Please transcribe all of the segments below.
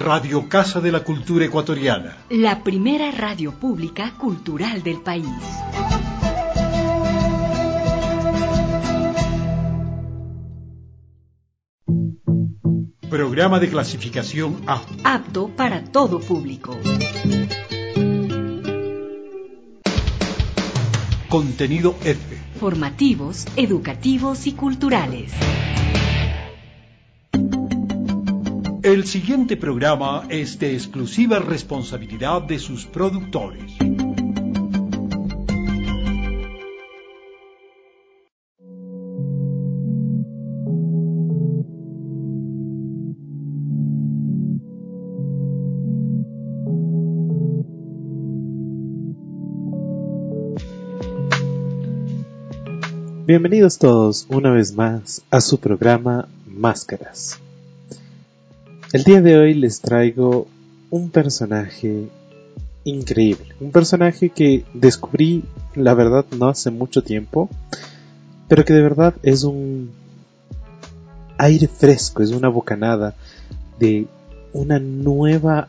Radio Casa de la Cultura Ecuatoriana. La primera radio pública cultural del país. Programa de clasificación A. Apto para todo público. Contenido F. Formativos, educativos y culturales. El siguiente programa es de exclusiva responsabilidad de sus productores. Bienvenidos todos una vez más a su programa Máscaras. El día de hoy les traigo un personaje increíble, un personaje que descubrí, la verdad, no hace mucho tiempo, pero que de verdad es un aire fresco, es una bocanada de una nueva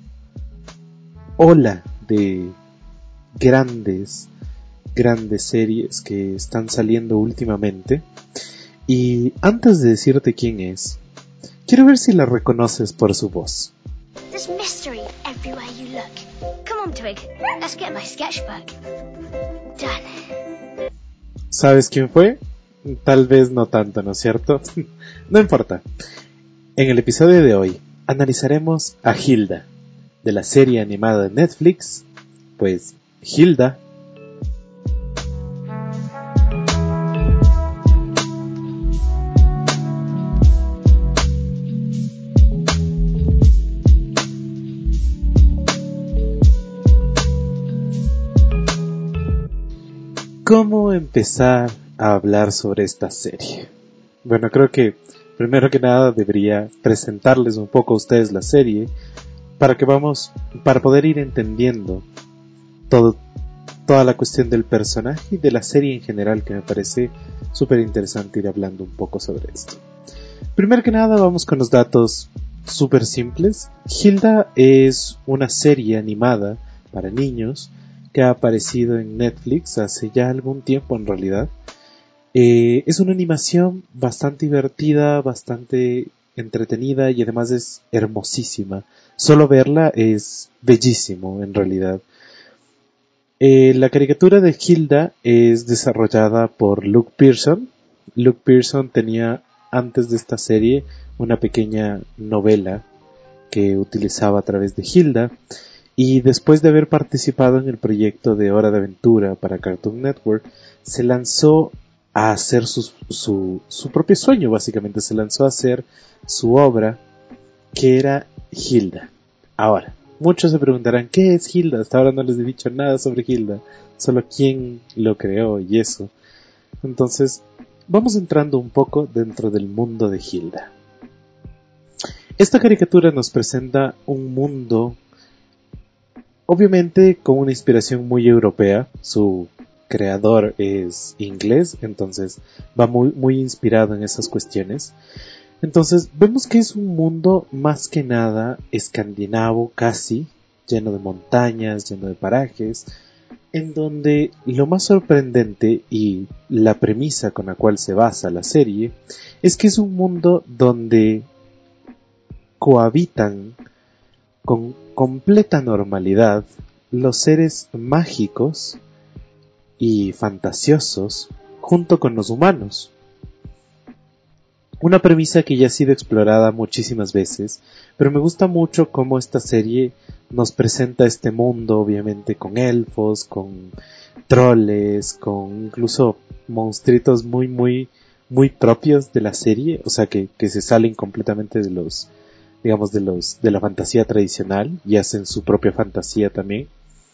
ola de grandes series que están saliendo últimamente. Y antes de decirte quién es, quiero ver si la reconoces por su voz. There's mystery everywhere you look. Come on, Twig. Let's get my sketchbook. Done. ¿Sabes quién fue? Tal vez no tanto, ¿no es cierto? No importa. En el episodio de hoy analizaremos a Hilda, de la serie animada de Netflix, pues Hilda. ¿Cómo empezar a hablar sobre esta serie? Bueno, creo que primero que nada debería presentarles un poco a ustedes la serie para poder ir entendiendo toda la cuestión del personaje y de la serie en general, que me parece súper interesante ir hablando un poco sobre esto. Primero que nada vamos con los datos súper simples. Hilda es una serie animada para niños que ha aparecido en Netflix hace ya algún tiempo en realidad. Es una animación bastante divertida, bastante entretenida y además es hermosísima. Solo verla es bellísimo en realidad. La caricatura de Hilda es desarrollada por Luke Pearson. Luke Pearson tenía antes de esta serie una pequeña novela que utilizaba a través de Hilda. Y después de haber participado en el proyecto de Hora de Aventura para Cartoon Network, se lanzó a hacer su propio sueño, básicamente. Se lanzó a hacer su obra, que era Hilda. Ahora, muchos se preguntarán, ¿qué es Hilda? Hasta ahora no les he dicho nada sobre Hilda, solo quién lo creó y eso. Entonces, vamos entrando un poco dentro del mundo de Hilda. Esta caricatura nos presenta un mundo obviamente con una inspiración muy europea. Su creador es inglés, entonces va muy inspirado en esas cuestiones. Entonces vemos que es un mundo más que nada escandinavo casi, lleno de montañas, lleno de parajes, en donde lo más sorprendente y la premisa con la cual se basa la serie es que es un mundo donde cohabitan con completa normalidad los seres mágicos y fantasiosos junto con los humanos. Una premisa que ya ha sido explorada muchísimas veces, pero me gusta mucho cómo esta serie nos presenta este mundo, obviamente con elfos, con troles, con incluso monstruitos muy propios de la serie, o sea que se salen completamente de los, digamos, de la fantasía tradicional y hacen su propia fantasía también.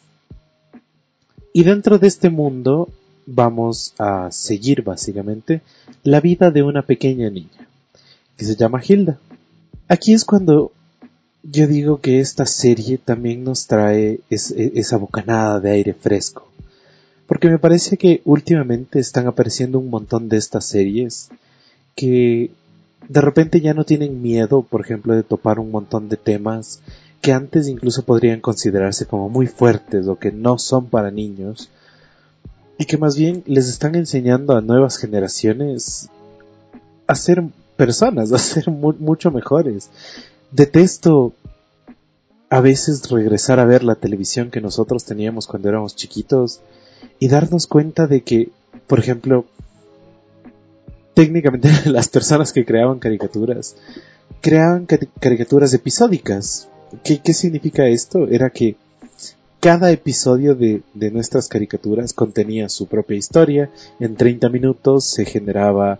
Y dentro de este mundo vamos a seguir básicamente la vida de una pequeña niña que se llama Hilda. Aquí es cuando yo digo que esta serie también nos trae esa bocanada de aire fresco, porque me parece que últimamente están apareciendo un montón de estas series que de repente ya no tienen miedo, por ejemplo, de topar un montón de temas que antes incluso podrían considerarse como muy fuertes o que no son para niños, y que más bien les están enseñando a nuevas generaciones a ser personas, a ser mucho mejores. Detesto a veces regresar a ver la televisión que nosotros teníamos cuando éramos chiquitos y darnos cuenta de que, por ejemplo, técnicamente las personas que creaban caricaturas creaban caricaturas episódicas. ¿Qué significa esto? Era que cada episodio de nuestras caricaturas contenía su propia historia. En 30 minutos se generaba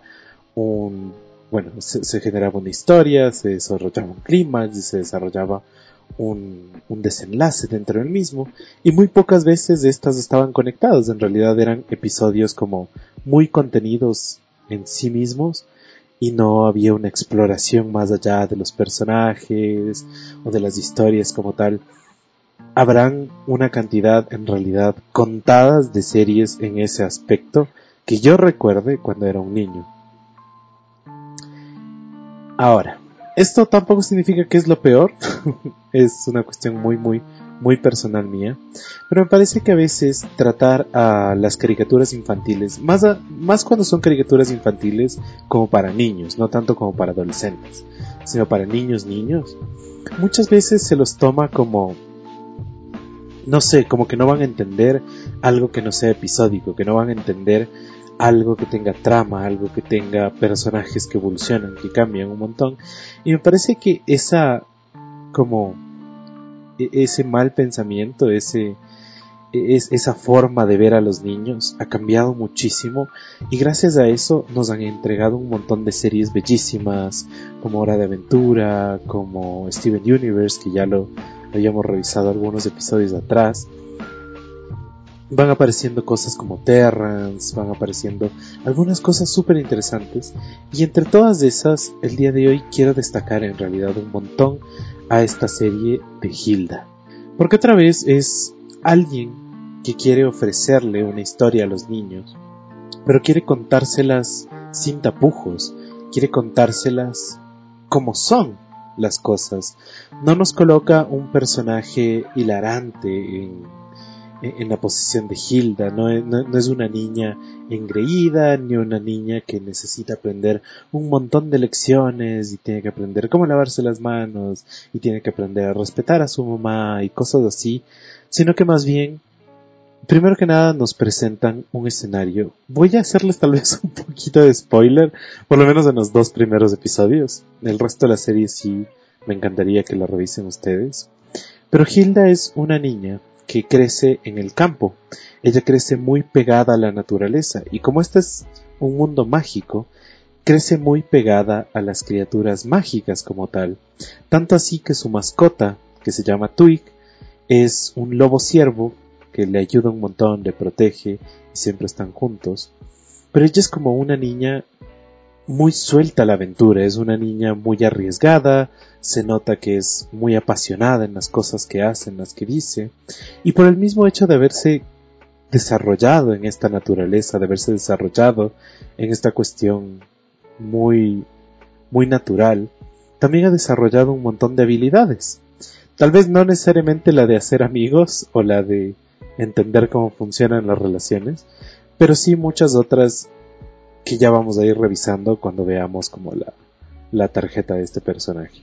se generaba una historia, se desarrollaba un clímax y se desarrollaba un desenlace dentro del mismo, y muy pocas veces estas estaban conectadas. En realidad eran episodios como muy contenidos en sí mismos y no había una exploración más allá de los personajes o de las historias como tal. Habrán una cantidad en realidad contadas de series en ese aspecto que yo recuerde cuando era un niño. Ahora, esto tampoco significa que es lo peor, es una cuestión muy personal mía, pero me parece que a veces tratar a las caricaturas infantiles, más cuando son caricaturas infantiles como para niños, no tanto como para adolescentes, sino para niños, muchas veces se los toma como, no sé, como que no van a entender algo que no sea episódico, que no van a entender algo que tenga trama, algo que tenga personajes que evolucionan, que cambian un montón. Y me parece que ese mal pensamiento, esa forma de ver a los niños ha cambiado muchísimo, y gracias a eso nos han entregado un montón de series bellísimas como Hora de Aventura, como Steven Universe, que ya lo habíamos revisado algunos episodios atrás. Van apareciendo cosas como Terrance, van apareciendo algunas cosas súper interesantes, y entre todas esas, el día de hoy quiero destacar en realidad un montón a esta serie de Hilda, porque otra vez es alguien que quiere ofrecerle una historia a los niños, pero quiere contárselas sin tapujos, quiere contárselas como son las cosas. No nos coloca un personaje hilarante en la posición de Hilda, no es una niña engreída, ni una niña que necesita aprender un montón de lecciones y tiene que aprender cómo lavarse las manos y tiene que aprender a respetar a su mamá y cosas así, sino que más bien, primero que nada, nos presentan un escenario. Voy a hacerles tal vez un poquito de spoiler, por lo menos en los 2 primeros episodios. El resto de la serie sí me encantaría que la revisen ustedes. Pero Hilda es una niña que crece en el campo. Ella crece muy pegada a la naturaleza, y como este es un mundo mágico, crece muy pegada a las criaturas mágicas como tal. Tanto así que su mascota, que se llama Twig, es un lobo ciervo que le ayuda un montón, le protege y siempre están juntos. Pero ella es como una niña muy suelta a la aventura, es una niña muy arriesgada, se nota que es muy apasionada en las cosas que hace, en las que dice, y por el mismo hecho de haberse desarrollado en esta naturaleza, de haberse desarrollado en esta cuestión muy natural, también ha desarrollado un montón de habilidades. Tal vez no necesariamente la de hacer amigos o la de entender cómo funcionan las relaciones, pero sí muchas otras que ya vamos a ir revisando cuando veamos como la tarjeta de este personaje.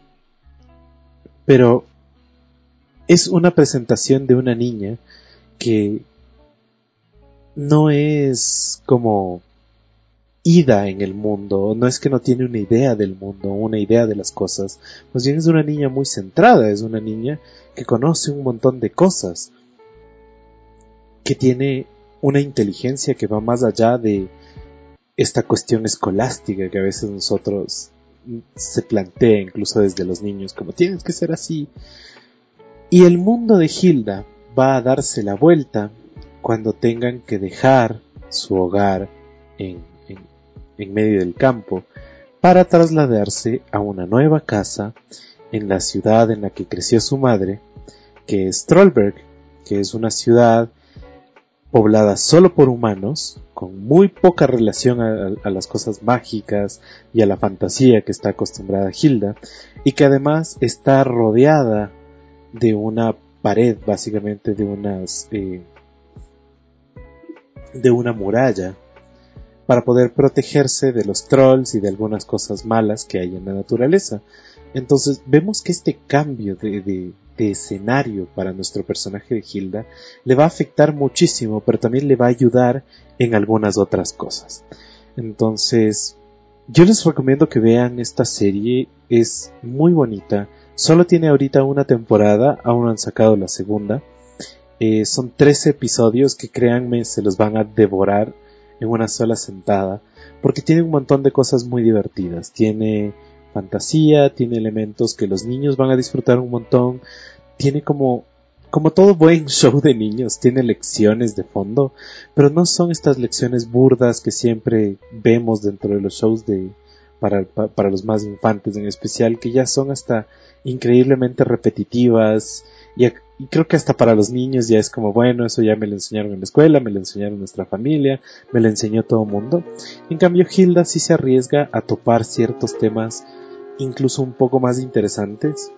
Pero es una presentación de una niña que no es como ida en el mundo, no es que no tiene una idea del mundo, una idea de las cosas, más bien es una niña muy centrada, es una niña que conoce un montón de cosas, que tiene una inteligencia que va más allá de esta cuestión escolástica que a veces nosotros se plantea incluso desde los niños, como tienes que ser así. Y el mundo de Hilda va a darse la vuelta cuando tengan que dejar su hogar en medio del campo para trasladarse a una nueva casa en la ciudad en la que creció su madre, que es Trollberg, que es una ciudad poblada solo por humanos, con muy poca relación a las cosas mágicas y a la fantasía que está acostumbrada Hilda, y que además está rodeada de una pared, básicamente de una muralla, para poder protegerse de los trolls y de algunas cosas malas que hay en la naturaleza. Entonces vemos que este cambio de escenario para nuestro personaje de Hilda le va a afectar muchísimo, pero también le va a ayudar en algunas otras cosas. Entonces yo les recomiendo que vean esta serie, es muy bonita. Solo tiene ahorita una temporada, aún no han sacado la segunda. Son 13 episodios que, créanme, se los van a devorar en una sola sentada, porque tiene un montón de cosas muy divertidas. Tiene fantasía, tiene elementos que los niños van a disfrutar un montón, tiene como todo buen show de niños, tiene lecciones de fondo, pero no son estas lecciones burdas que siempre vemos dentro de los shows para los más infantes en especial, que ya son hasta increíblemente repetitivas, y creo que hasta para los niños ya es como, bueno, eso ya me lo enseñaron en la escuela, me lo enseñaron nuestra familia, me lo enseñó todo el mundo. En cambio, Hilda sí se arriesga a topar ciertos temas incluso un poco más interesantes.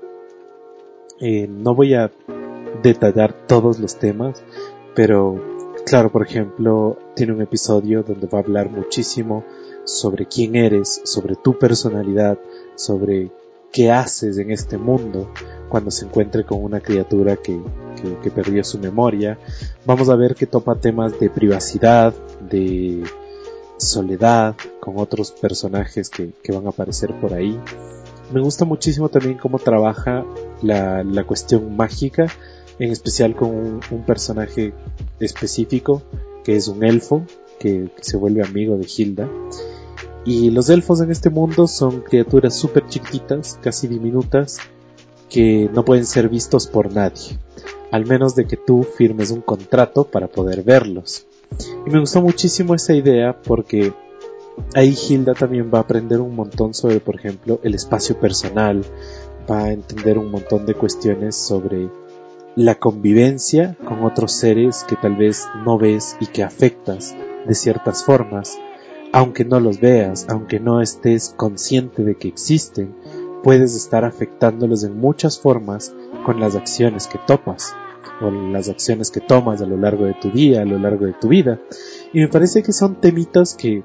No voy a detallar todos los temas, pero claro, por ejemplo, tiene un episodio donde va a hablar muchísimo sobre quién eres, sobre tu personalidad, sobre qué haces en este mundo cuando se encuentre con una criatura que perdió su memoria. Vamos a ver que topa temas de privacidad, de soledad, con otros personajes que van a aparecer por ahí. Me gusta muchísimo también cómo trabaja la cuestión mágica, en especial con un personaje específico, que es un elfo, que se vuelve amigo de Hilda. Y los elfos en este mundo son criaturas súper chiquititas, casi diminutas, que no pueden ser vistos por nadie, al menos de que tú firmes un contrato para poder verlos. Y me gustó muchísimo esa idea, porque ahí Hilda también va a aprender un montón sobre, por ejemplo, el espacio personal, va a entender un montón de cuestiones sobre la convivencia con otros seres que tal vez no ves y que afectas de ciertas formas, aunque no los veas, aunque no estés consciente de que existen, puedes estar afectándolos en muchas formas con las acciones que topas o las acciones que tomas a lo largo de tu día, a lo largo de tu vida. Y me parece que son temitas que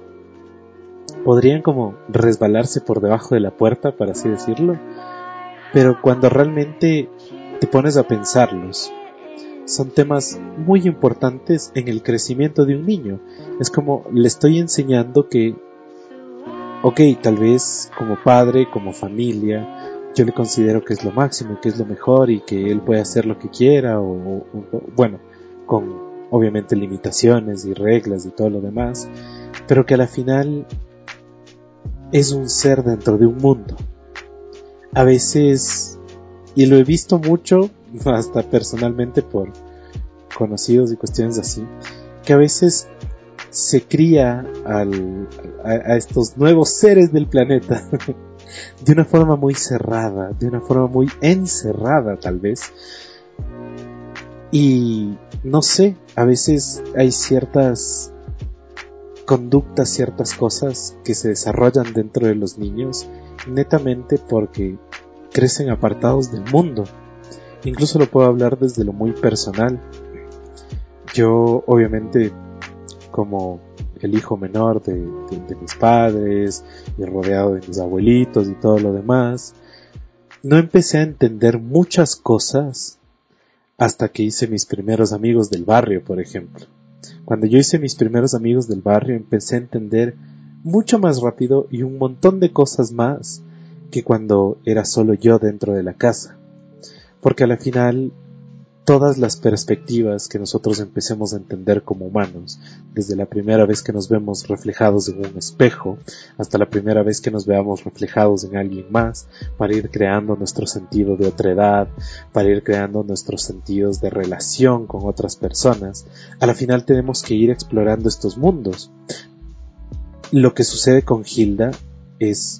podrían como resbalarse por debajo de la puerta, por así decirlo, pero cuando realmente te pones a pensarlos, son temas muy importantes en el crecimiento de un niño. Es como le estoy enseñando que, ok, tal vez como padre, como familia, yo le considero que es lo máximo, que es lo mejor y que él puede hacer lo que quiera, o bueno, con obviamente limitaciones y reglas y todo lo demás, pero que a la final es un ser dentro de un mundo. A veces, y lo he visto mucho, hasta personalmente por conocidos y cuestiones así, que a veces se cría a estos nuevos seres del planeta de una forma muy cerrada, de una forma muy encerrada tal vez, y no sé, a veces hay ciertas conductas, ciertas cosas que se desarrollan dentro de los niños netamente porque crecen apartados del mundo. Incluso lo puedo hablar desde lo muy personal. Yo, obviamente, como el hijo menor de mis padres y rodeado de mis abuelitos y todo lo demás, no empecé a entender muchas cosas hasta que hice mis primeros amigos del barrio, por ejemplo. Cuando yo hice mis primeros amigos del barrio, empecé a entender mucho más rápido y un montón de cosas más que cuando era solo yo dentro de la casa. Porque a la final, todas las perspectivas que nosotros empecemos a entender como humanos, desde la primera vez que nos vemos reflejados en un espejo, hasta la primera vez que nos veamos reflejados en alguien más, para ir creando nuestro sentido de otredad, para ir creando nuestros sentidos de relación con otras personas, a la final tenemos que ir explorando estos mundos. Lo que sucede con Hilda es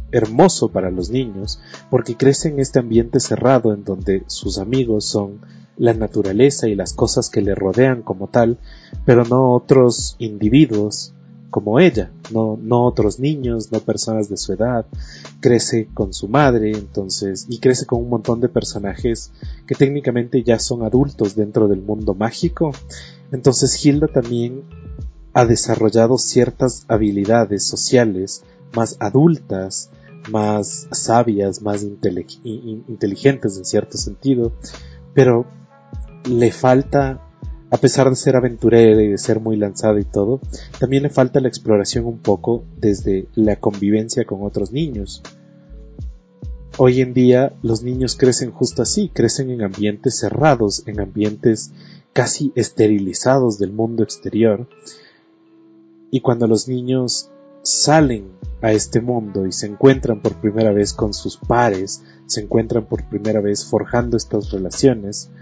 hermoso para los niños porque crece en este ambiente cerrado en donde sus amigos son la naturaleza y las cosas que le rodean como tal, pero no otros individuos como ella, no otros niños, no personas de su edad. Crece con su madre, entonces, y crece con un montón de personajes que técnicamente ya son adultos dentro del mundo mágico. Entonces Hilda también ha desarrollado ciertas habilidades sociales más adultas, más sabias, más inteligentes en cierto sentido, pero le falta, a pesar de ser aventurera y de ser muy lanzada y todo, también le falta la exploración un poco desde la convivencia con otros niños. Hoy en día los niños crecen justo así, crecen en ambientes cerrados, en ambientes casi esterilizados del mundo exterior, y cuando los niños salen a este mundo y se encuentran por primera vez con sus pares, se encuentran por primera vez forjando estas relaciones,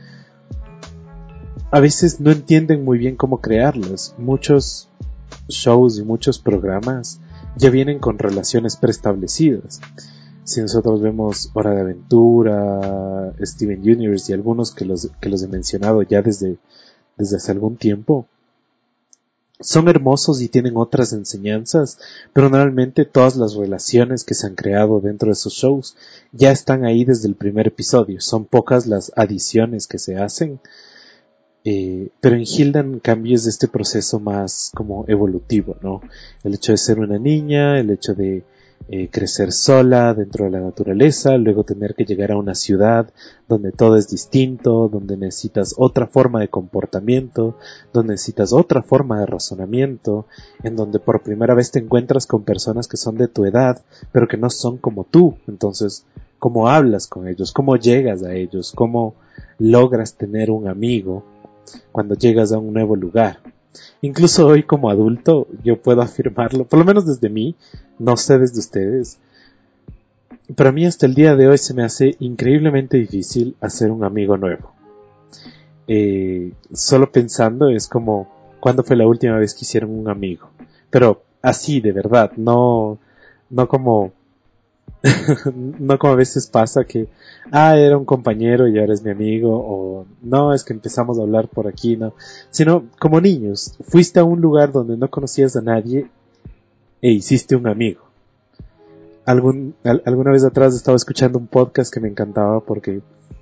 a veces no entienden muy bien cómo crearlas. Muchos shows y muchos programas ya vienen con relaciones preestablecidas. Si nosotros vemos Hora de Aventura, Steven Universe y algunos que los he mencionado ya desde hace algún tiempo, son hermosos y tienen otras enseñanzas, pero normalmente todas las relaciones que se han creado dentro de esos shows ya están ahí desde el primer episodio. Son pocas las adiciones que se hacen. Pero en Hilda, en cambio, es este proceso más como evolutivo, ¿no? El hecho de ser una niña, el hecho de crecer sola dentro de la naturaleza, luego tener que llegar a una ciudad donde todo es distinto, donde necesitas otra forma de comportamiento, donde necesitas otra forma de razonamiento, en donde por primera vez te encuentras con personas que son de tu edad, pero que no son como tú. Entonces, ¿cómo hablas con ellos? ¿Cómo llegas a ellos? ¿Cómo logras tener un amigo cuando llegas a un nuevo lugar? Incluso hoy como adulto yo puedo afirmarlo, por lo menos desde mí, no sé desde ustedes, pero a mí hasta el día de hoy se me hace increíblemente difícil hacer un amigo nuevo. Solo pensando es como, ¿cuándo fue la última vez que hicieron un amigo? Pero así, de verdad, no como no como a veces pasa que era un compañero y ahora es mi amigo, o no, es que empezamos a hablar por aquí, no, sino como niños, fuiste a un lugar donde no conocías a nadie e hiciste un amigo. Alguna vez atrás estaba escuchando un podcast que me encantaba porque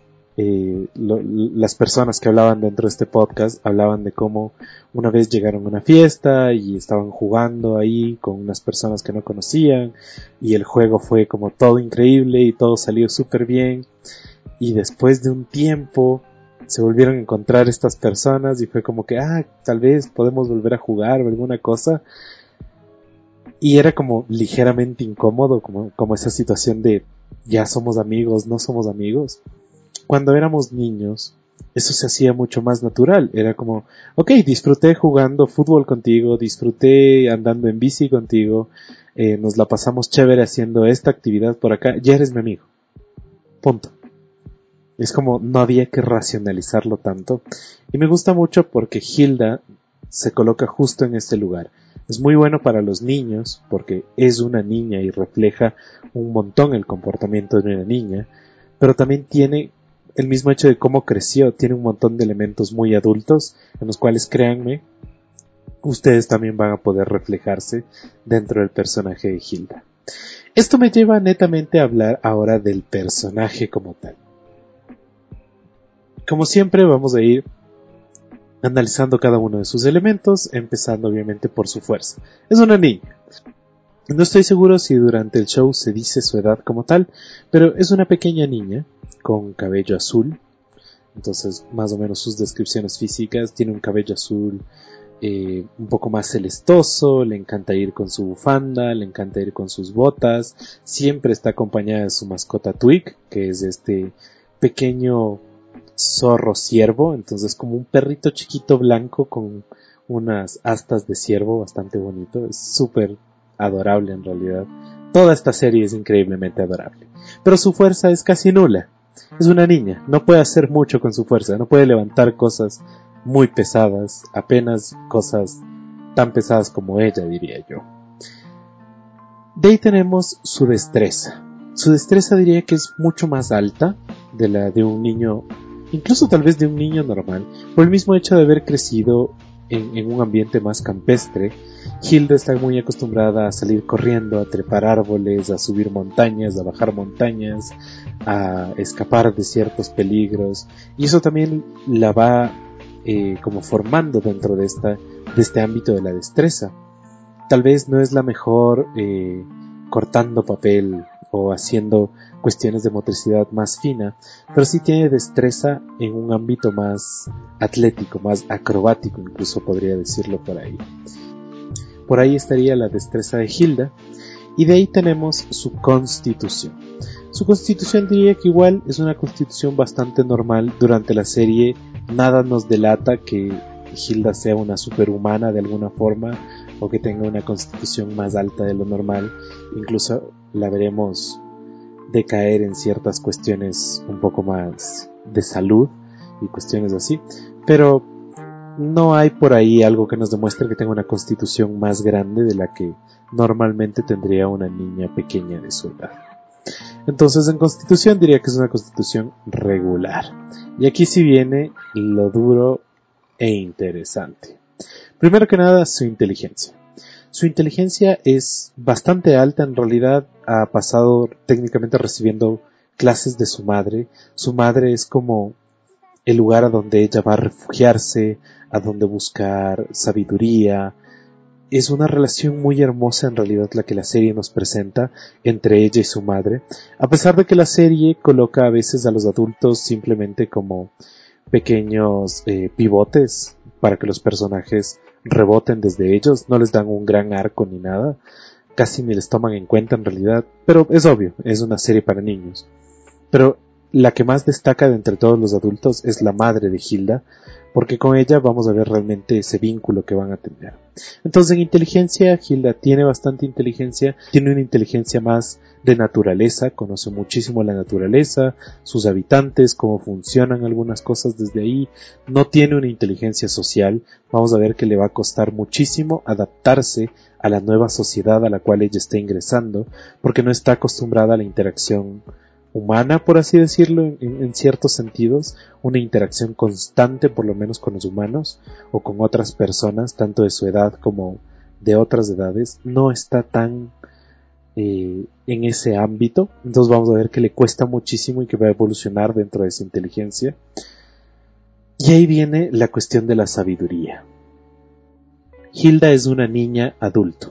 las personas que hablaban dentro de este podcast hablaban de cómo una vez llegaron a una fiesta y estaban jugando ahí con unas personas que no conocían y el juego fue como todo increíble y todo salió súper bien, y después de un tiempo se volvieron a encontrar estas personas y fue como que tal vez podemos volver a jugar o alguna cosa, y era como ligeramente incómodo, como esa situación de ya somos amigos, no somos amigos. Cuando éramos niños, eso se hacía mucho más natural. Era como, disfruté jugando fútbol contigo, disfruté andando en bici contigo, nos la pasamos chévere haciendo esta actividad por acá, ya eres mi amigo. Punto. Es como, no había que racionalizarlo tanto. Y me gusta mucho porque Hilda se coloca justo en este lugar. Es muy bueno para los niños porque es una niña y refleja un montón el comportamiento de una niña, pero también tiene el mismo hecho de cómo creció, tiene un montón de elementos muy adultos en los cuales, créanme, ustedes también van a poder reflejarse dentro del personaje de Hilda. Esto me lleva netamente a hablar ahora del personaje como tal. Como siempre, vamos a ir analizando cada uno de sus elementos, empezando obviamente por su fuerza. Es una niña. No estoy seguro si durante el show se dice su edad como tal, pero es una pequeña niña con cabello azul. Entonces, más o menos sus descripciones físicas: tiene un cabello azul un poco más celestoso, le encanta ir con su bufanda, le encanta ir con sus botas, siempre está acompañada de su mascota Twig, que es este pequeño zorro ciervo, entonces como un perrito chiquito blanco con unas astas de ciervo, bastante bonito, es súper adorable en realidad. Toda esta serie es increíblemente adorable, pero su fuerza es casi nula. Es una niña, no puede hacer mucho con su fuerza, no puede levantar cosas muy pesadas, apenas cosas tan pesadas como ella, diría yo. De ahí tenemos su destreza. Su destreza diría que es mucho más alta de la de un niño, incluso tal vez de un niño normal, por el mismo hecho de haber crecido en un ambiente más campestre. Hilda está muy acostumbrada a salir corriendo, a trepar árboles, a subir montañas, a bajar montañas, a escapar de ciertos peligros, y eso también la va como formando dentro de este ámbito de la destreza. Tal vez no es la mejor cortando papel o haciendo cuestiones de motricidad más fina, pero sí tiene destreza en un ámbito más atlético, más acrobático, incluso podría decirlo por ahí. Por ahí estaría la destreza de Hilda, y de ahí tenemos su constitución. Su constitución diría que igual es una constitución bastante normal. Durante la serie nada nos delata que Hilda sea una superhumana de alguna forma o que tenga una constitución más alta de lo normal. Incluso la veremos decaer en ciertas cuestiones un poco más de salud y cuestiones así, pero no hay por ahí algo que nos demuestre que tenga una constitución más grande de la que normalmente tendría una niña pequeña de su edad. Entonces, en constitución diría que es una constitución regular. Y aquí sí viene lo duro e interesante. Primero que nada, su inteligencia. Su inteligencia es bastante alta, en realidad ha pasado técnicamente recibiendo clases de su madre. Su madre es como el lugar a donde ella va a refugiarse, a donde buscar sabiduría. Es una relación muy hermosa en realidad la que la serie nos presenta entre ella y su madre, a pesar de que la serie coloca a veces a los adultos simplemente como pequeños pivotes para que los personajes reboten desde ellos, no les dan un gran arco ni nada, casi ni les toman en cuenta en realidad, pero es obvio, es una serie para niños. Pero la que más destaca de entre todos los adultos es la madre de Hilda, porque con ella vamos a ver realmente ese vínculo que van a tener. Entonces, en inteligencia, Hilda tiene bastante inteligencia, tiene una inteligencia más de naturaleza, conoce muchísimo la naturaleza, sus habitantes, cómo funcionan algunas cosas desde ahí. No tiene una inteligencia social, vamos a ver que le va a costar muchísimo adaptarse a la nueva sociedad a la cual ella está ingresando, porque no está acostumbrada a la interacción humana, por así decirlo, en ciertos sentidos, una interacción constante por lo menos con los humanos o con otras personas, tanto de su edad como de otras edades, no está tan en ese ámbito. Entonces vamos a ver que le cuesta muchísimo y que va a evolucionar dentro de esa inteligencia. Y ahí viene la cuestión de la sabiduría. Hilda es una niña adulto.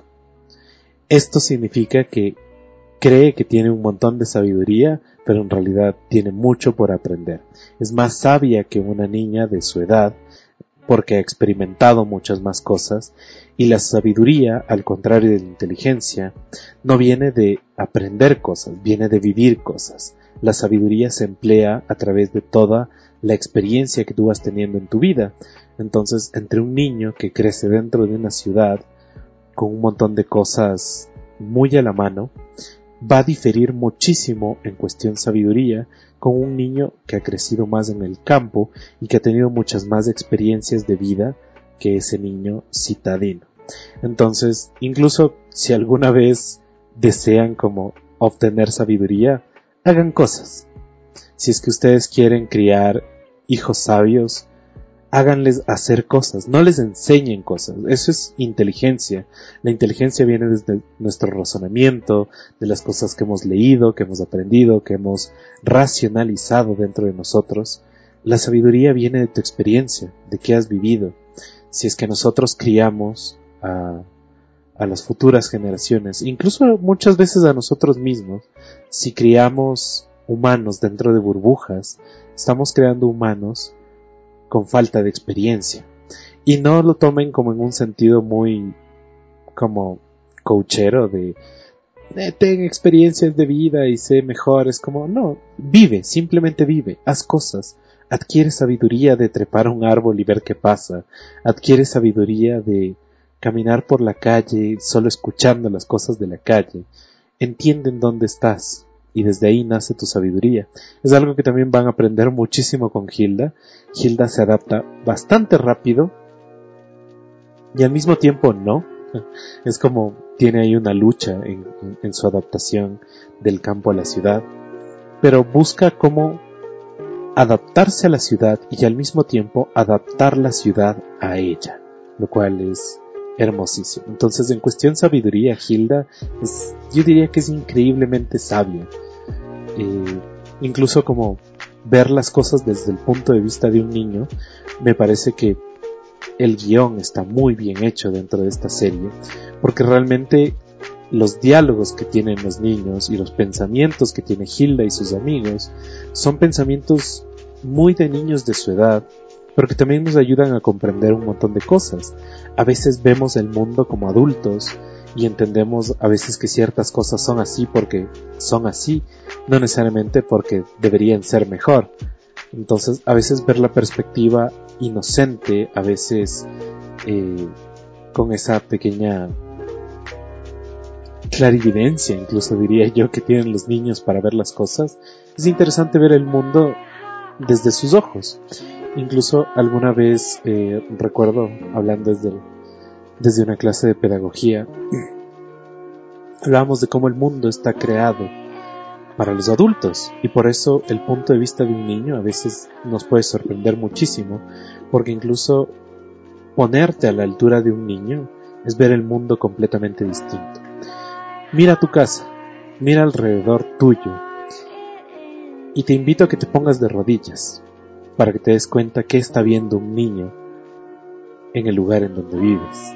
Esto significa que cree que tiene un montón de sabiduría, pero en realidad tiene mucho por aprender. Es más sabia que una niña de su edad, porque ha experimentado muchas más cosas, y la sabiduría, al contrario de la inteligencia, no viene de aprender cosas, viene de vivir cosas. La sabiduría se emplea a través de toda la experiencia que tú vas teniendo en tu vida. Entonces, entre un niño que crece dentro de una ciudad, con un montón de cosas muy a la mano, va a diferir muchísimo en cuestión sabiduría con un niño que ha crecido más en el campo y que ha tenido muchas más experiencias de vida que ese niño citadino. Entonces, incluso si alguna vez desean como obtener sabiduría, hagan cosas. Si es que ustedes quieren criar hijos sabios, háganles hacer cosas, no les enseñen cosas. Eso es inteligencia. La inteligencia viene desde nuestro razonamiento, de las cosas que hemos leído, que hemos aprendido, que hemos racionalizado dentro de nosotros. La sabiduría viene de tu experiencia, de qué has vivido. Si es que nosotros criamos a las futuras generaciones, incluso muchas veces a nosotros mismos, si criamos humanos dentro de burbujas, estamos creando humanos con falta de experiencia. Y no lo tomen como en un sentido muy como coachero de ten experiencias de vida y sé mejor. Es como, no, vive, simplemente vive, haz cosas, adquiere sabiduría de trepar a un árbol y ver qué pasa, adquiere sabiduría de caminar por la calle solo escuchando las cosas de la calle, entiende en dónde estás. Y desde ahí nace tu sabiduría. Es algo que también van a aprender muchísimo con Hilda. Hilda se adapta bastante rápido y al mismo tiempo no. Es como tiene ahí una lucha en su adaptación del campo a la ciudad, pero busca cómo adaptarse a la ciudad y al mismo tiempo adaptar la ciudad a ella, lo cual es hermosísimo. Entonces, en cuestión sabiduría, Hilda yo diría que es increíblemente sabia. Incluso como ver las cosas desde el punto de vista de un niño, me parece que el guión está muy bien hecho dentro de esta serie, porque realmente los diálogos que tienen los niños y los pensamientos que tiene Hilda y sus amigos son pensamientos muy de niños de su edad, pero que también nos ayudan a comprender un montón de cosas. A veces vemos el mundo como adultos y entendemos a veces que ciertas cosas son así porque son así, no necesariamente porque deberían ser mejor. Entonces, a veces ver la perspectiva inocente, a veces con esa pequeña clarividencia, incluso diría yo, que tienen los niños para ver las cosas, es interesante ver el mundo desde sus ojos. Incluso alguna vez recuerdo hablando desde una clase de pedagogía, hablábamos de cómo el mundo está creado para los adultos, y por eso el punto de vista de un niño a veces nos puede sorprender muchísimo, porque incluso ponerte a la altura de un niño es ver el mundo completamente distinto. Mira tu casa, mira alrededor tuyo, y te invito a que te pongas de rodillas para que te des cuenta qué está viendo un niño en el lugar en donde vives.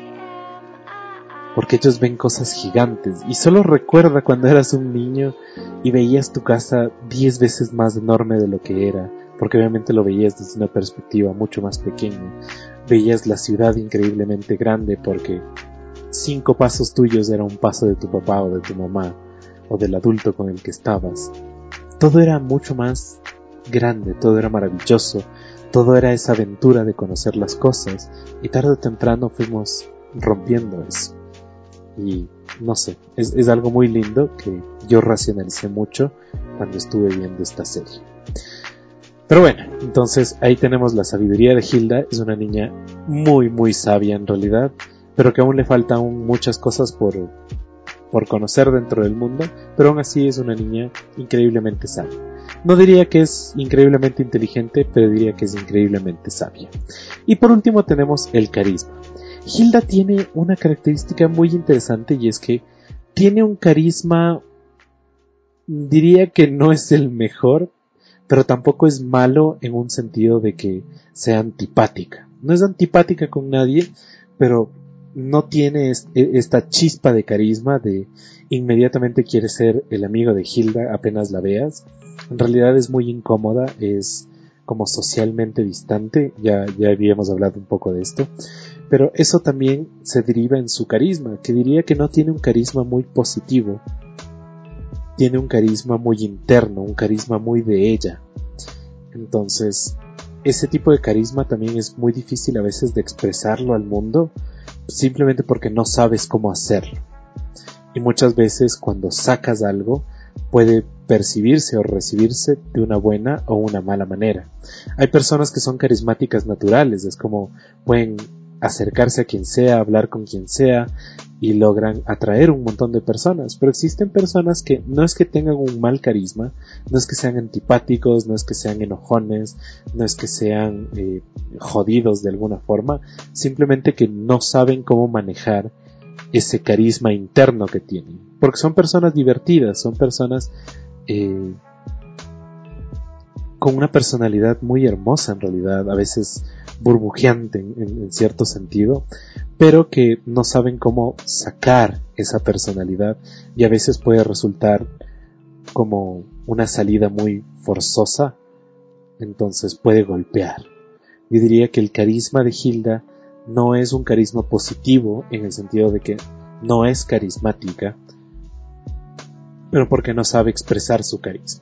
Porque ellos ven cosas gigantes, y solo recuerda cuando eras un niño y veías tu casa 10 veces más enorme de lo que era, porque obviamente lo veías desde una perspectiva mucho más pequeña. Veías la ciudad increíblemente grande porque 5 pasos tuyos era un paso de tu papá o de tu mamá o del adulto con el que estabas. Todo era mucho más grande, todo era maravilloso, todo era esa aventura de conocer las cosas, y tarde o temprano fuimos rompiendo eso. Y no sé, es algo muy lindo que yo racionalicé mucho cuando estuve viendo esta serie. Pero bueno, entonces ahí tenemos la sabiduría de Hilda. Es una niña muy muy sabia en realidad, pero que aún le faltan muchas cosas por conocer dentro del mundo, pero aún así es una niña increíblemente sabia. No diría que es increíblemente inteligente, pero diría que es increíblemente sabia. Y por último tenemos el carisma. Hilda tiene una característica muy interesante, y es que tiene un carisma, diría que no es el mejor, pero tampoco es malo en un sentido de que sea antipática. No es antipática con nadie, pero no tiene esta chispa de carisma de inmediatamente quieres ser el amigo de Hilda apenas la veas. En realidad es muy incómoda, es como socialmente distante, ya habíamos hablado un poco de esto, pero eso también se deriva en su carisma, que diría que no tiene un carisma muy positivo, tiene un carisma muy interno, un carisma muy de ella. Entonces, ese tipo de carisma también es muy difícil a veces de expresarlo al mundo, simplemente porque no sabes cómo hacerlo. Y muchas veces cuando sacas algo, puede percibirse o recibirse de una buena o una mala manera. Hay personas que son carismáticas naturales, es como pueden acercarse a quien sea, hablar con quien sea y logran atraer un montón de personas, pero existen personas que no es que tengan un mal carisma, no es que sean antipáticos, no es que sean enojones, no es que sean jodidos de alguna forma, simplemente que no saben cómo manejar ese carisma interno que tienen, porque son personas divertidas, son personas con una personalidad muy hermosa en realidad, a veces burbujeante en cierto sentido, pero que no saben cómo sacar esa personalidad, y a veces puede resultar como una salida muy forzosa, entonces puede golpear. Yo diría que el carisma de Hilda no es un carisma positivo en el sentido de que no es carismática, pero porque no sabe expresar su carisma.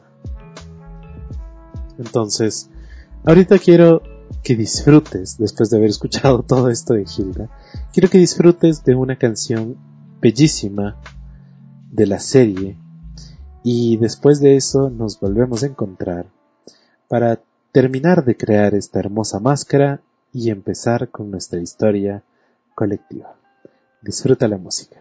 Entonces, ahorita quiero que disfrutes, después de haber escuchado todo esto de Hilda, quiero que disfrutes de una canción bellísima de la serie, y después de eso nos volvemos a encontrar para terminar de crear esta hermosa máscara y empezar con nuestra historia colectiva. Disfruta la música.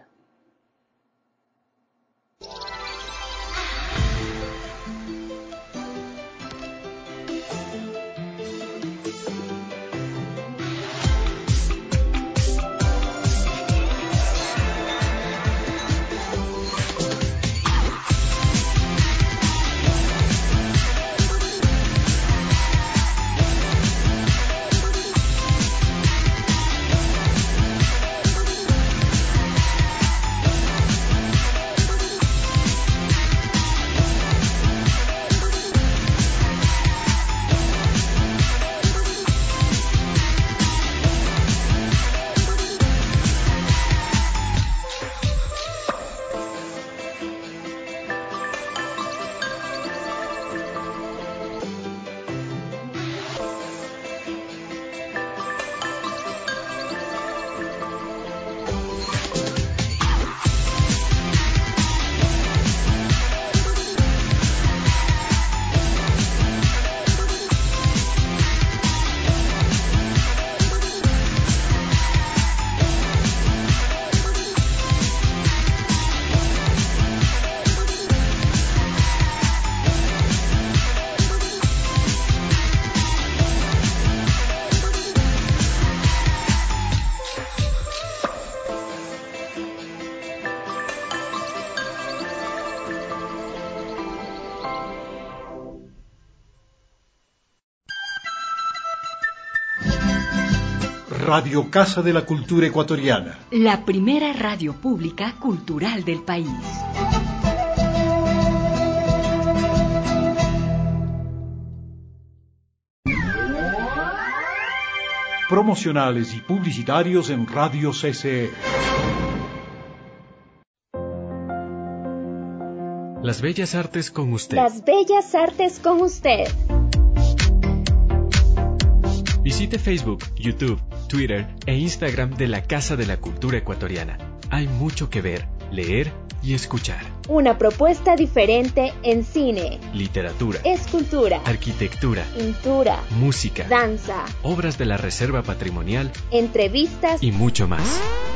Radio Casa de la Cultura Ecuatoriana. La primera radio pública cultural del país. Promocionales y publicitarios en Radio CCE. Las Bellas Artes con usted. Las Bellas Artes con usted. Visite Facebook, YouTube, Twitter e Instagram de la Casa de la Cultura Ecuatoriana. Hay mucho que ver, leer y escuchar. Una propuesta diferente en cine, literatura, escultura, arquitectura, pintura, música, danza, obras de la Reserva Patrimonial, entrevistas y mucho más.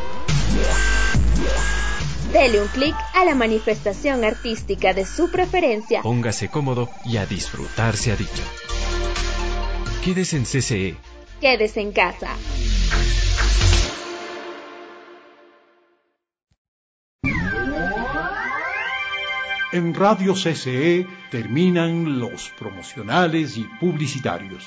Dele un clic a la manifestación artística de su preferencia. Póngase cómodo y a disfrutar se ha dicho. Quédese en CCE. Quédese en casa. En Radio CCE terminan los promocionales y publicitarios.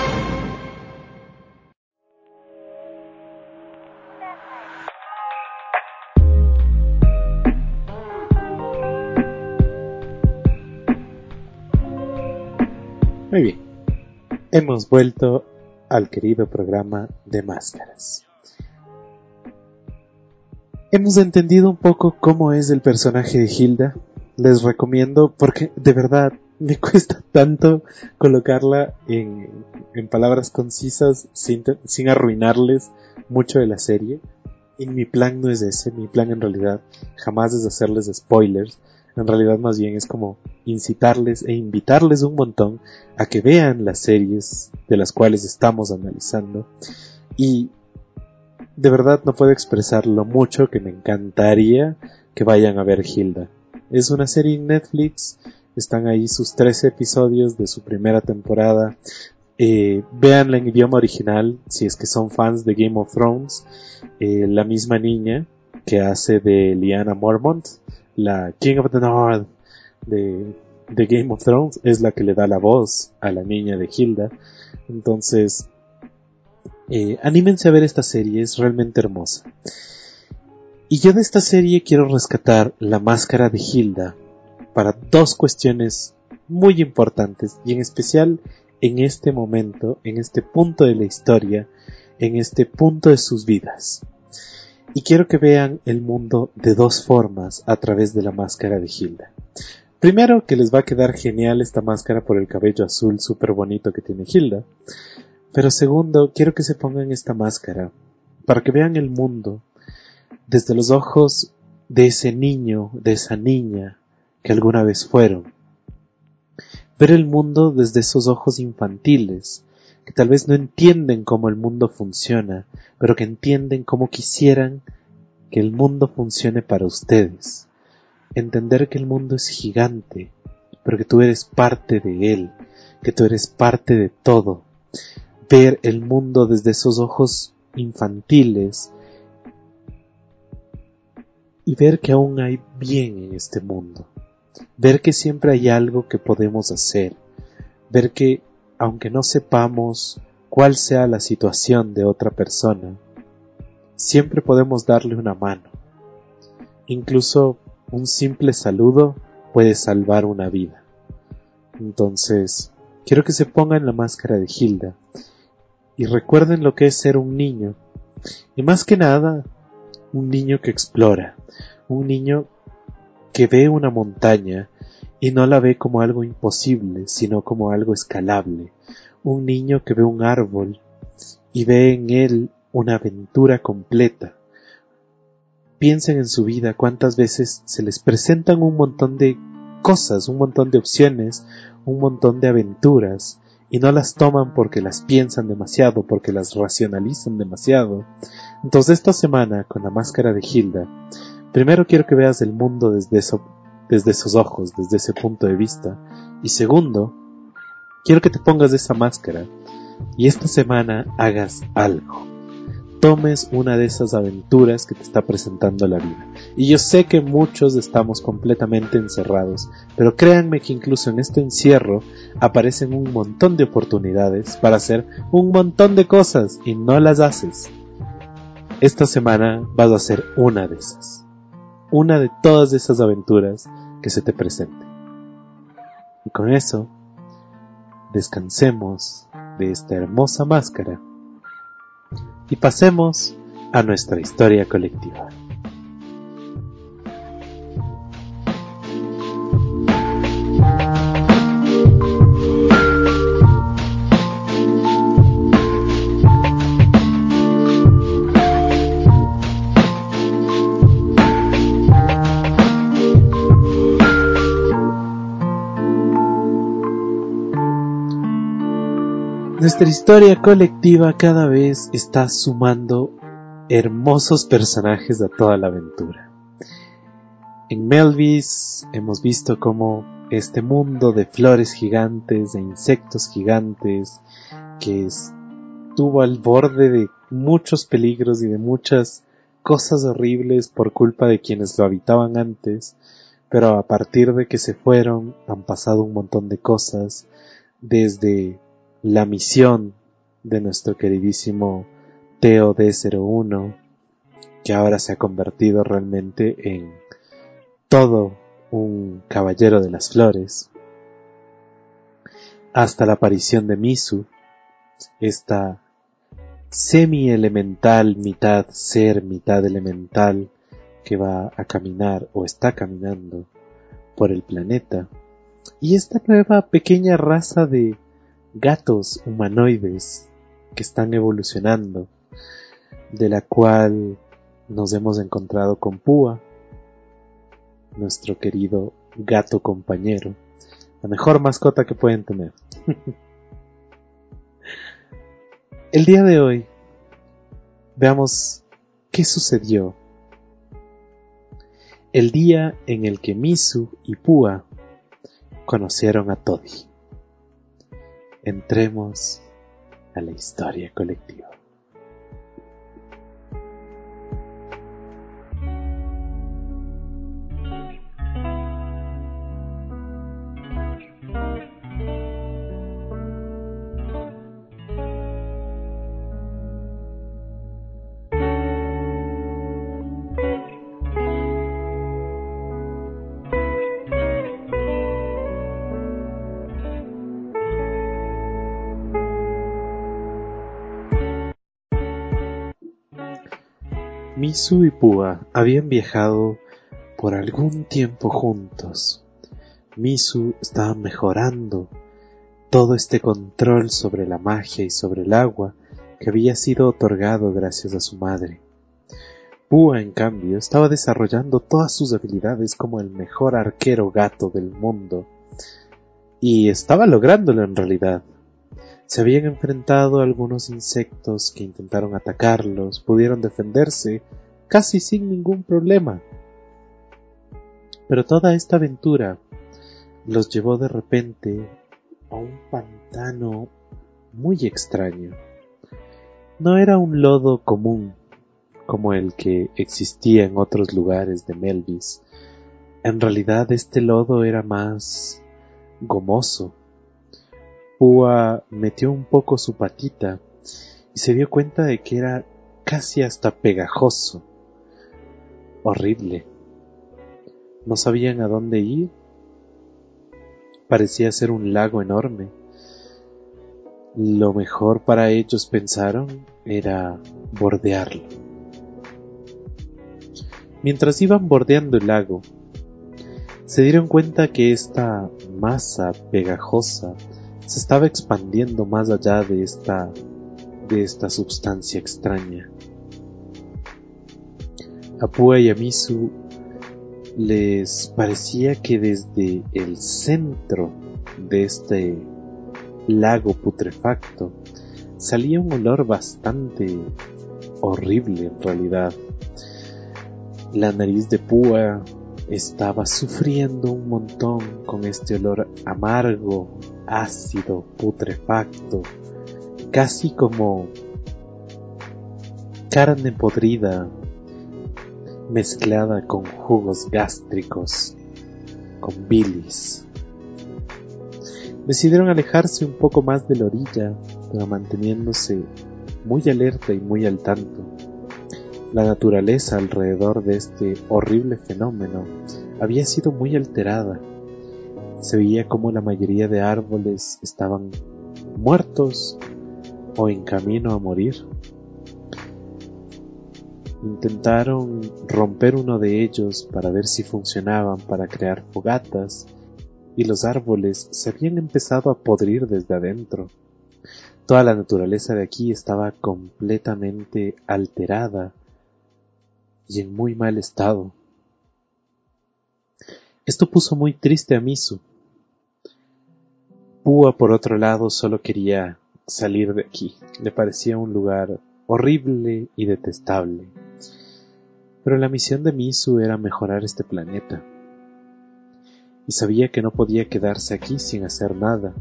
Muy bien, hemos vuelto al querido programa de máscaras. Hemos entendido un poco cómo es el personaje de Hilda. Les recomiendo, porque de verdad me cuesta tanto colocarla en palabras concisas sin arruinarles mucho de la serie. Y mi plan no es ese, mi plan en realidad jamás es hacerles spoilers. En realidad más bien es como incitarles e invitarles un montón a que vean las series de las cuales estamos analizando. Y de verdad no puedo expresar lo mucho que me encantaría que vayan a ver Hilda. Es una serie en Netflix, están ahí sus 13 episodios de su primera temporada. Véanla en idioma original si es que son fans de Game of Thrones. La misma niña que hace de Lyanna Mormont, la King of the North de Game of Thrones, es la que le da la voz a la niña de Hilda. Entonces, anímense a ver esta serie, es realmente hermosa. Y yo de esta serie quiero rescatar la máscara de Hilda para dos cuestiones muy importantes, y en especial en este momento, en este punto de la historia, en este punto de sus vidas. Y quiero que vean el mundo de dos formas a través de la máscara de Hilda. Primero, que les va a quedar genial esta máscara por el cabello azul súper bonito que tiene Hilda. Pero segundo, quiero que se pongan esta máscara para que vean el mundo desde los ojos de ese niño, de esa niña que alguna vez fueron. Ver el mundo desde esos ojos infantiles, que tal vez no entienden cómo el mundo funciona, pero que entienden cómo quisieran que el mundo funcione para ustedes, entender que el mundo es gigante, pero que tú eres parte de él, que tú eres parte de todo, ver el mundo desde esos ojos infantiles y ver que aún hay bien en este mundo, ver que siempre hay algo que podemos hacer, ver que aunque no sepamos cuál sea la situación de otra persona, siempre podemos darle una mano. Incluso un simple saludo puede salvar una vida. Entonces, quiero que se pongan la máscara de Hilda y recuerden lo que es ser un niño. Y más que nada, un niño que explora, un niño que ve una montaña y no la ve como algo imposible, sino como algo escalable. Un niño que ve un árbol y ve en él una aventura completa. Piensen en su vida cuántas veces se les presentan un montón de cosas, un montón de opciones, un montón de aventuras, y no las toman porque las piensan demasiado, porque las racionalizan demasiado. Entonces esta semana, con la máscara de Hilda, primero quiero que veas el mundo desde esos ojos, desde ese punto de vista, y segundo, quiero que te pongas esa máscara y esta semana hagas algo. Tomes una de esas aventuras que te está presentando la vida. Y yo sé que muchos estamos completamente encerrados, pero créanme que incluso en este encierro aparecen un montón de oportunidades para hacer un montón de cosas y no las haces. Esta semana vas a hacer una de esas. Una de todas esas aventuras que se te presenten. Y con eso, descansemos de esta hermosa máscara y pasemos a nuestra historia colectiva. Nuestra historia colectiva cada vez está sumando hermosos personajes a toda la aventura. En Melvis hemos visto cómo este mundo de flores gigantes, de insectos gigantes, que estuvo al borde de muchos peligros y de muchas cosas horribles por culpa de quienes lo habitaban antes, pero a partir de que se fueron han pasado un montón de cosas, desde la misión de nuestro queridísimo Theo D01, que ahora se ha convertido realmente en todo un caballero de las flores, hasta la aparición de Misu, esta semi-elemental, mitad ser, mitad elemental, que va a caminar o está caminando por el planeta, y esta nueva pequeña raza de gatos humanoides que están evolucionando, de la cual nos hemos encontrado con Púa, nuestro querido gato compañero, la mejor mascota que pueden tener. El día de hoy veamos qué sucedió el día en el que Misu y Púa conocieron a Toddy. Entremos a la historia colectiva. Misu y Púa habían viajado por algún tiempo juntos. Misu estaba mejorando todo este control sobre la magia y sobre el agua que había sido otorgado gracias a su madre. Púa, en cambio, estaba desarrollando todas sus habilidades como el mejor arquero gato del mundo, y estaba lográndolo en realidad. Se habían enfrentado a algunos insectos que intentaron atacarlos, pudieron defenderse, casi sin ningún problema. Pero toda esta aventura los llevó de repente a un pantano muy extraño. No era un lodo común como el que existía en otros lugares de Melvis. En realidad este lodo era más gomoso. Púa metió un poco su patita y se dio cuenta de que era casi hasta pegajoso. Horrible. No sabían a dónde ir. Parecía ser un lago enorme. Lo mejor para ellos, pensaron, era bordearlo. Mientras iban bordeando el lago, se dieron cuenta que esta masa pegajosa se estaba expandiendo más allá de esta sustancia extraña. A Púa y a Misu les parecía que desde el centro de este lago putrefacto salía un olor bastante horrible en realidad. La nariz de Púa estaba sufriendo un montón con este olor amargo, ácido, putrefacto, casi como carne podrida mezclada con jugos gástricos, con bilis. Decidieron alejarse un poco más de la orilla, pero manteniéndose muy alerta y muy al tanto. La naturaleza alrededor de este horrible fenómeno había sido muy alterada. Se veía como la mayoría de árboles estaban muertos o en camino a morir. Intentaron romper uno de ellos para ver si funcionaban para crear fogatas, y los árboles se habían empezado a podrir desde adentro. Toda la naturaleza de aquí estaba completamente alterada y en muy mal estado. Esto puso muy triste a Misu. Púa, por otro lado, solo quería salir de aquí. Le parecía un lugar horrible y detestable. Pero la misión de Misu era mejorar este planeta. Y sabía que no podía quedarse aquí sin hacer nada.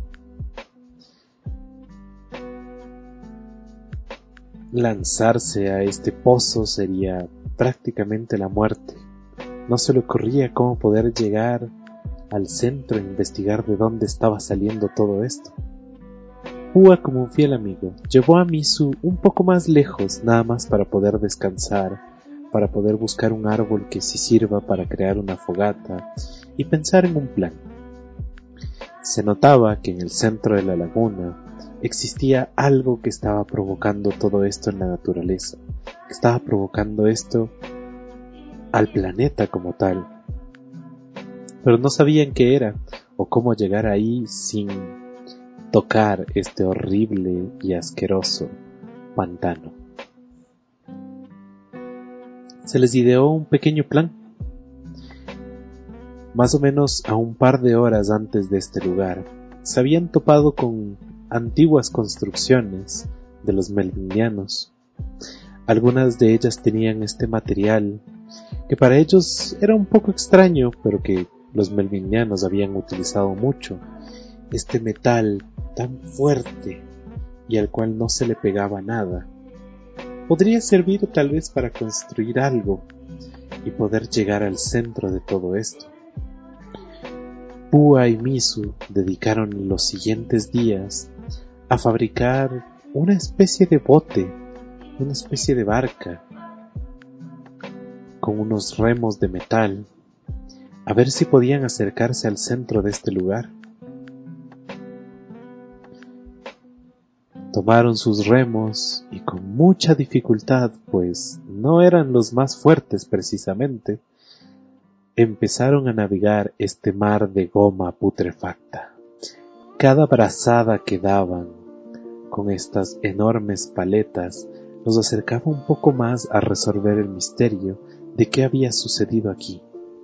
Lanzarse a este pozo sería prácticamente la muerte. No se le ocurría cómo poder llegar al centro e investigar de dónde estaba saliendo todo esto. Púa, como un fiel amigo, llevó a Misu un poco más lejos, nada más para poder descansar, para poder buscar un árbol que sí sirva para crear una fogata y pensar en un plan. Se notaba que en el centro de la laguna existía algo que estaba provocando todo esto en la naturaleza, que estaba provocando esto al planeta como tal, pero no sabían qué era o cómo llegar ahí sin tocar este horrible y asqueroso pantano. Se les ideó un pequeño plan. Más o menos a un par de horas antes de este lugar, se habían topado con antiguas construcciones de los melvinianos. Algunas de ellas tenían este material que para ellos era un poco extraño, pero que los melvinianos habían utilizado mucho. Este metal tan fuerte y al cual no se le pegaba nada. Podría servir tal vez para construir algo y poder llegar al centro de todo esto. Púa y Misu dedicaron los siguientes días a fabricar una especie de bote, una especie de barca, con unos remos de metal, a ver si podían acercarse al centro de este lugar. Tomaron sus remos y con mucha dificultad, pues no eran los más fuertes precisamente, empezaron a navegar este mar de goma putrefacta. Cada brazada que daban con estas enormes paletas nos acercaba un poco más a resolver el misterio de qué había sucedido aquí.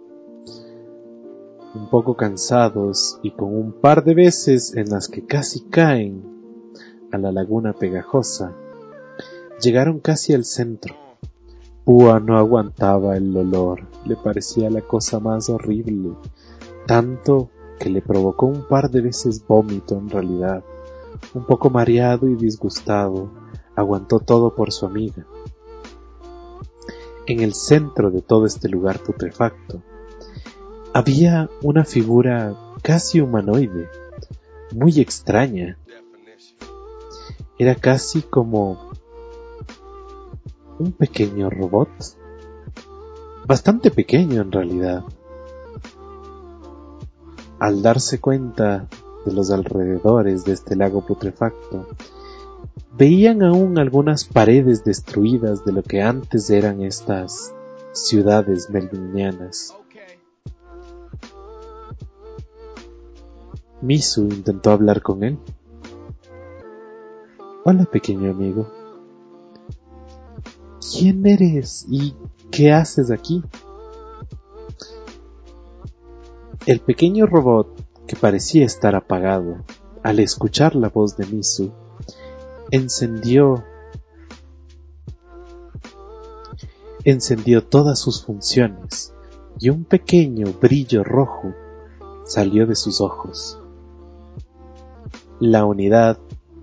Un poco cansados y con un par de veces en las que casi caen a la laguna pegajosa, llegaron casi al centro, Púa no aguantaba el olor, le parecía la cosa más horrible, tanto que le provocó un par de veces vómito en realidad. Un poco mareado y disgustado, aguantó todo por su amiga. En el centro de todo este lugar putrefacto, había una figura casi humanoide, muy extraña. Era casi como un pequeño robot, bastante pequeño en realidad. Al darse cuenta de los alrededores de este lago putrefacto, veían aún algunas paredes destruidas de lo que antes eran estas ciudades melvinianas. Misu intentó hablar con él. Hola, pequeño amigo. ¿Quién eres y qué haces aquí? El pequeño robot, que parecía estar apagado, al escuchar la voz de Misu, encendió todas sus funciones y un pequeño brillo rojo salió de sus ojos. La unidad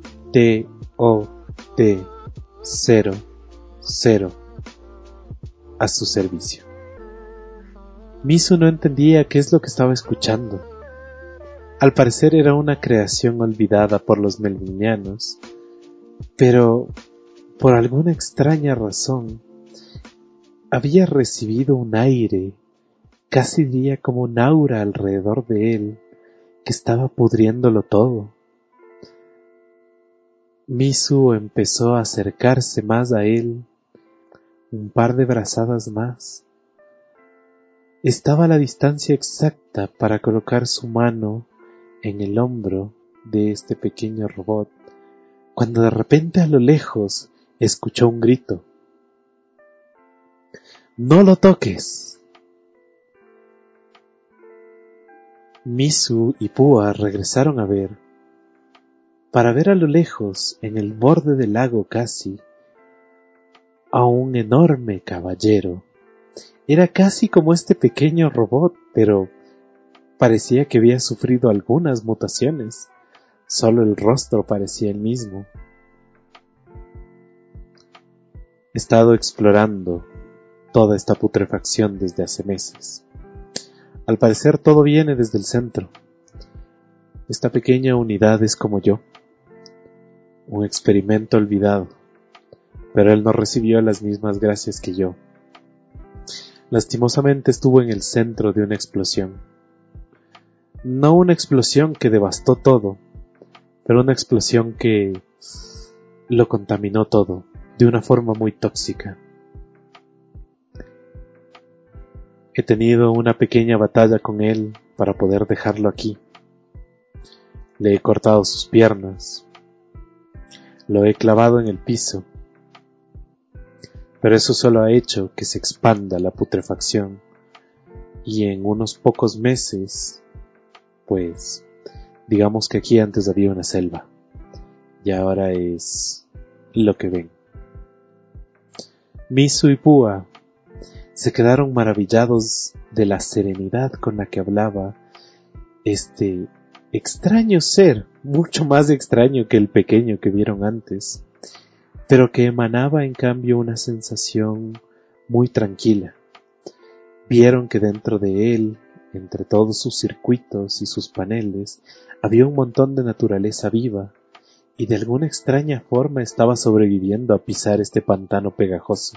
TOT-00 a su servicio. Misu no entendía qué es lo que estaba escuchando. Al parecer era una creación olvidada por los melvinianos, pero por alguna extraña razón había recibido un aire, casi diría como un aura alrededor de él, que estaba pudriéndolo todo. Misu empezó a acercarse más a él, un par de brazadas más. Estaba a la distancia exacta para colocar su mano en el hombro de este pequeño robot, cuando de repente a lo lejos escuchó un grito. ¡No lo toques! Misu y Púa regresaron para ver a lo lejos, en el borde del lago casi, a un enorme caballero. Era casi como este pequeño robot, pero parecía que había sufrido algunas mutaciones. Solo el rostro parecía el mismo. He estado explorando toda esta putrefacción desde hace meses. Al parecer todo viene desde el centro. Esta pequeña unidad es como yo, un experimento olvidado, pero él no recibió las mismas gracias que yo. Lastimosamente estuvo en el centro de una explosión. No una explosión que devastó todo, pero una explosión que lo contaminó todo de una forma muy tóxica. He tenido una pequeña batalla con él para poder dejarlo aquí. Le he cortado sus piernas, lo he clavado en el piso, pero eso solo ha hecho que se expanda la putrefacción y en unos pocos meses, pues, digamos que aquí antes había una selva y ahora es lo que ven. Misu y Púa se quedaron maravillados de la serenidad con la que hablaba este extraño ser, mucho más extraño que el pequeño que vieron antes, pero que emanaba en cambio una sensación muy tranquila. Vieron que dentro de él, entre todos sus circuitos y sus paneles, había un montón de naturaleza viva, y de alguna extraña forma estaba sobreviviendo a pisar este pantano pegajoso.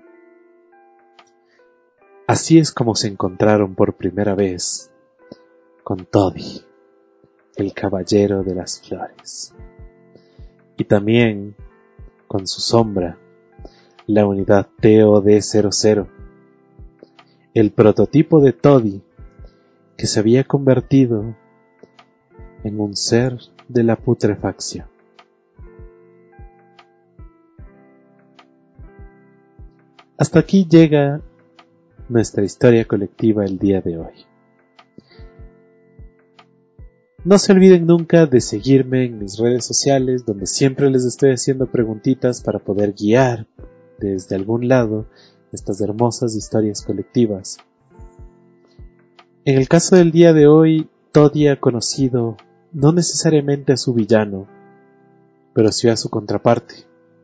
Así es como se encontraron por primera vez con Toddy, el caballero de las flores, y también con su sombra, la unidad TOD-00, el prototipo de Toddy que se había convertido en un ser de la putrefacción. Hasta aquí llega nuestra historia colectiva el día de hoy. No se olviden nunca de seguirme en mis redes sociales, donde siempre les estoy haciendo preguntitas para poder guiar desde algún lado estas hermosas historias colectivas. En el caso del día de hoy, Toddy ha conocido no necesariamente a su villano, pero sí a su contraparte.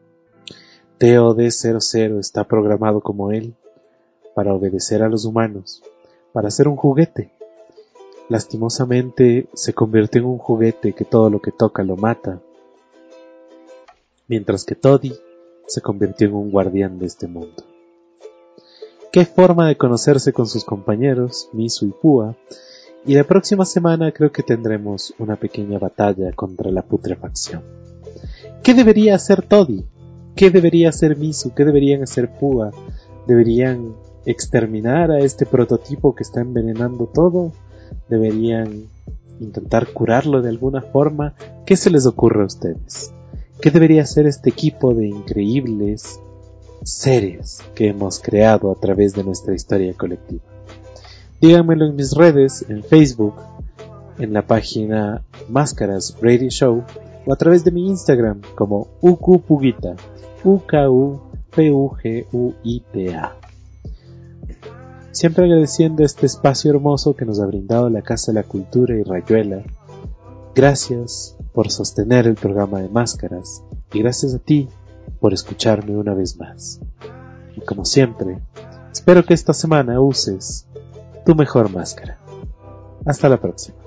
TOD-00 está programado como él, para obedecer a los humanos, para ser un juguete. Lastimosamente se convirtió en un juguete que todo lo que toca lo mata, mientras que Toddy se convirtió en un guardián de este mundo. Qué forma de conocerse con sus compañeros, Misu y Púa, y la próxima semana creo que tendremos una pequeña batalla contra la putrefacción. ¿Qué debería hacer Toddy? ¿Qué debería hacer Misu? ¿Qué deberían hacer Púa? ¿Deberían exterminar a este prototipo que está envenenando todo? ¿Deberían intentar curarlo de alguna forma? ¿Qué se les ocurre a ustedes? ¿Qué debería hacer este equipo de increíbles seres que hemos creado a través de nuestra historia colectiva? Díganmelo en mis redes, en Facebook, en la página Máscaras Radio Show, o a través de mi Instagram como ukupugita, UKUPUGUITA. Siempre agradeciendo este espacio hermoso que nos ha brindado la Casa de la Cultura y Rayuela. Gracias por sostener el programa de Máscaras y gracias a ti por escucharme una vez más. Y como siempre, espero que esta semana uses tu mejor máscara. Hasta la próxima.